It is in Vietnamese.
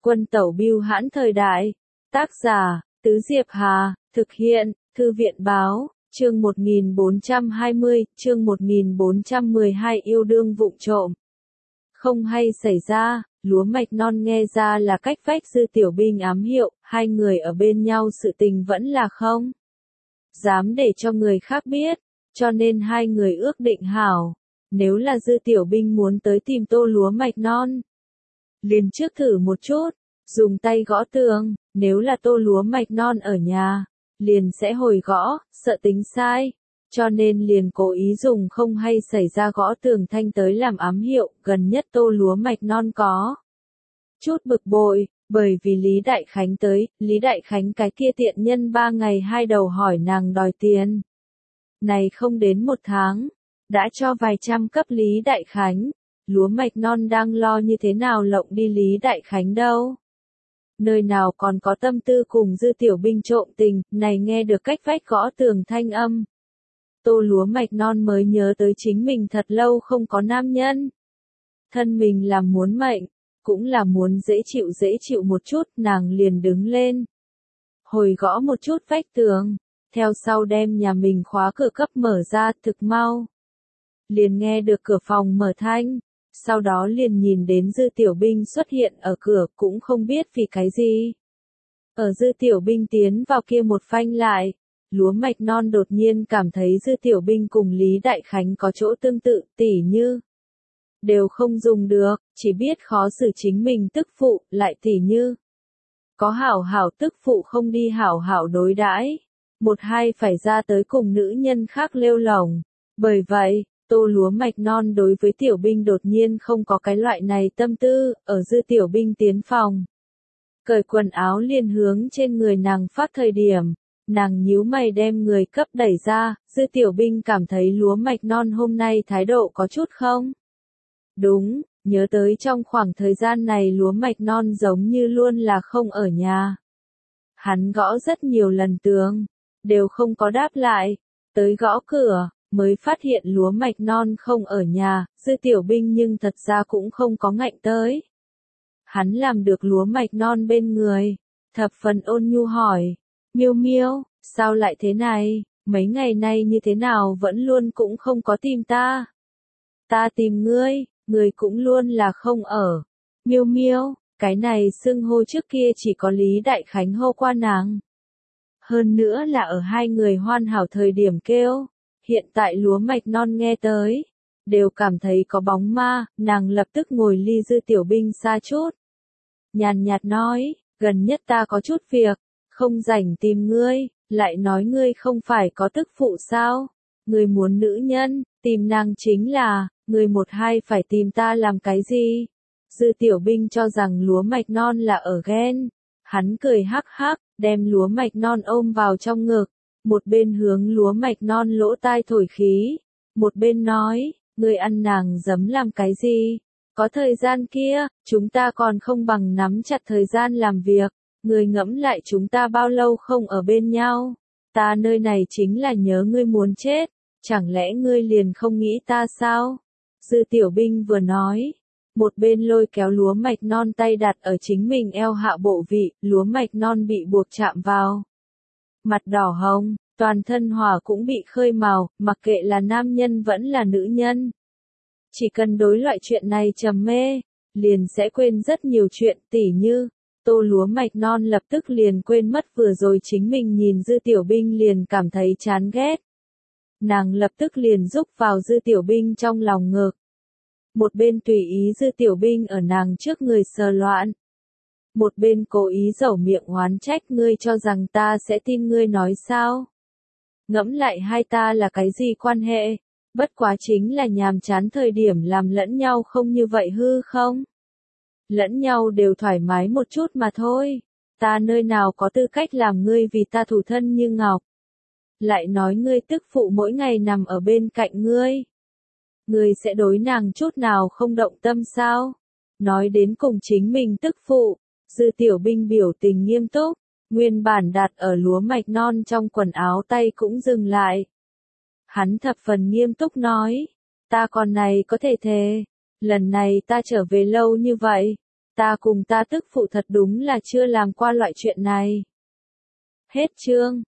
Quân tẩu bưu hãn thời đại. Tác giả, Tứ Diệp Hà, thực hiện, Thư viện báo, chương 1420, chương 1412 yêu đương vụng trộm. Không hay xảy ra, lúa mạch non nghe ra là cách vách Dư Tiểu Binh ám hiệu, hai người ở bên nhau sự tình vẫn là không dám để cho người khác biết, cho nên hai người ước định hảo, nếu là Dư Tiểu Binh muốn tới tìm Tô lúa mạch non, liền trước thử một chút, dùng tay gõ tường, nếu là Tô lúa mạch non ở nhà, liền sẽ hồi gõ, sợ tính sai, cho nên liền cố ý dùng không hay xảy ra gõ tường thanh tới làm ám hiệu, gần nhất Tô lúa mạch non có chút bực bội, bởi vì Lý Đại Khánh tới, Lý Đại Khánh cái kia tiện nhân 3 ngày 2 đầu hỏi nàng đòi tiền. Này không đến 1 tháng, đã cho vài trăm cấp Lý Đại Khánh, lúa mạch non đang lo như thế nào lộng đi Lý Đại Khánh đâu. Nơi nào còn có tâm tư cùng Dư Tiểu Binh trộm tình, này nghe được cách vách gõ tường thanh âm. Tô lúa mạch non mới nhớ tới chính mình thật lâu không có nam nhân. Thân mình làm muốn mệnh, cũng là muốn dễ chịu một chút, nàng liền đứng lên. Hồi gõ một chút vách tường, theo sau đem nhà mình khóa cửa cấp mở ra thực mau. Liền nghe được cửa phòng mở thanh, sau đó liền nhìn đến Dư Tiểu Binh xuất hiện ở cửa cũng không biết vì cái gì. Ở Dư Tiểu Binh tiến vào kia một phanh lại, lúa mạch non đột nhiên cảm thấy Dư Tiểu Binh cùng Lý Đại Khánh có chỗ tương tự, tỉ như đều không dùng được, chỉ biết khó xử chính mình tức phụ, lại tỉ như có hảo hảo tức phụ không đi hảo hảo đối đãi, một hai phải ra tới cùng nữ nhân khác lêu lỏng. Bởi vậy, Tô lúa mạch non đối với Tiểu Binh đột nhiên không có cái loại này tâm tư, ở Dư Tiểu Binh tiến phòng. Cởi quần áo liền hướng trên người nàng phát thời điểm, nàng nhíu mày đem người cấp đẩy ra, Dư Tiểu Binh cảm thấy lúa mạch non hôm nay thái độ có chút không đúng, nhớ tới trong khoảng thời gian này lúa mạch non giống như luôn là không ở nhà. Hắn gõ rất nhiều lần tường, đều không có đáp lại, tới gõ cửa, mới phát hiện lúa mạch non không ở nhà, Dư Tiểu Binh nhưng thật ra cũng không có ngạnh tới. Hắn làm được lúa mạch non bên người, thập phần ôn nhu hỏi, miêu miêu, sao lại thế này, mấy ngày nay như thế nào vẫn luôn cũng không có tìm ta. Ta tìm ngươi, ngươi cũng luôn là không ở. Miêu miêu, cái này xưng hô trước kia chỉ có Lý Đại Khánh hô qua nàng. Hơn nữa là ở hai người hoàn hảo thời điểm kêu, hiện tại lúa mạch non nghe tới, đều cảm thấy có bóng ma, nàng lập tức ngồi ly Dư Tiểu Binh xa chút. Nhàn nhạt nói, gần nhất ta có chút việc, không rảnh tìm ngươi, lại nói ngươi không phải có tức phụ sao, ngươi muốn nữ nhân, tìm nàng chính là, ngươi một hai phải tìm ta làm cái gì. Dư Tiểu Binh cho rằng lúa mạch non là ở ghen, hắn cười hắc hắc, đem lúa mạch non ôm vào trong ngực, một bên hướng lúa mạch non lỗ tai thổi khí, một bên nói, ngươi ăn nàng giấm làm cái gì, có thời gian kia, chúng ta còn không bằng nắm chặt thời gian làm việc, ngươi ngẫm lại chúng ta bao lâu không ở bên nhau, ta nơi này chính là nhớ ngươi muốn chết, chẳng lẽ ngươi liền không nghĩ ta sao? Dư Tiểu Binh vừa nói, một bên lôi kéo lúa mạch non tay đặt ở chính mình eo hạ bộ vị, lúa mạch non bị buộc chạm vào. Mặt đỏ hồng, toàn thân hỏa cũng bị khơi mào, mặc kệ là nam nhân vẫn là nữ nhân. Chỉ cần đối loại chuyện này trầm mê, liền sẽ quên rất nhiều chuyện, tỉ như, Tô lúa mạch non lập tức liền quên mất vừa rồi chính mình nhìn Dư Tiểu Binh liền cảm thấy chán ghét. Nàng lập tức liền rúc vào Dư Tiểu Binh trong lòng ngực. Một bên tùy ý Dư Tiểu Binh ở nàng trước người sờ loạn. Một bên cố ý dẩu miệng oán trách, ngươi cho rằng ta sẽ tin ngươi nói sao? Ngẫm lại hai ta là cái gì quan hệ? Bất quá chính là nhàm chán thời điểm làm lẫn nhau không như vậy hư không? Lẫn nhau đều thoải mái một chút mà thôi. Ta nơi nào có tư cách làm ngươi vì ta thủ thân như ngọc. Lại nói ngươi tức phụ mỗi ngày nằm ở bên cạnh ngươi. Ngươi sẽ đối nàng chút nào không động tâm sao? Nói đến cùng chính mình tức phụ, Dư Tiểu Binh biểu tình nghiêm túc, nguyên bản đặt ở lúa mạch non trong quần áo tay cũng dừng lại. Hắn thập phần nghiêm túc nói, ta còn này có thể thề, lần này ta trở về lâu như vậy, Ta cùng ta tức phụ thật đúng là chưa làm qua loại chuyện này. Hết chương.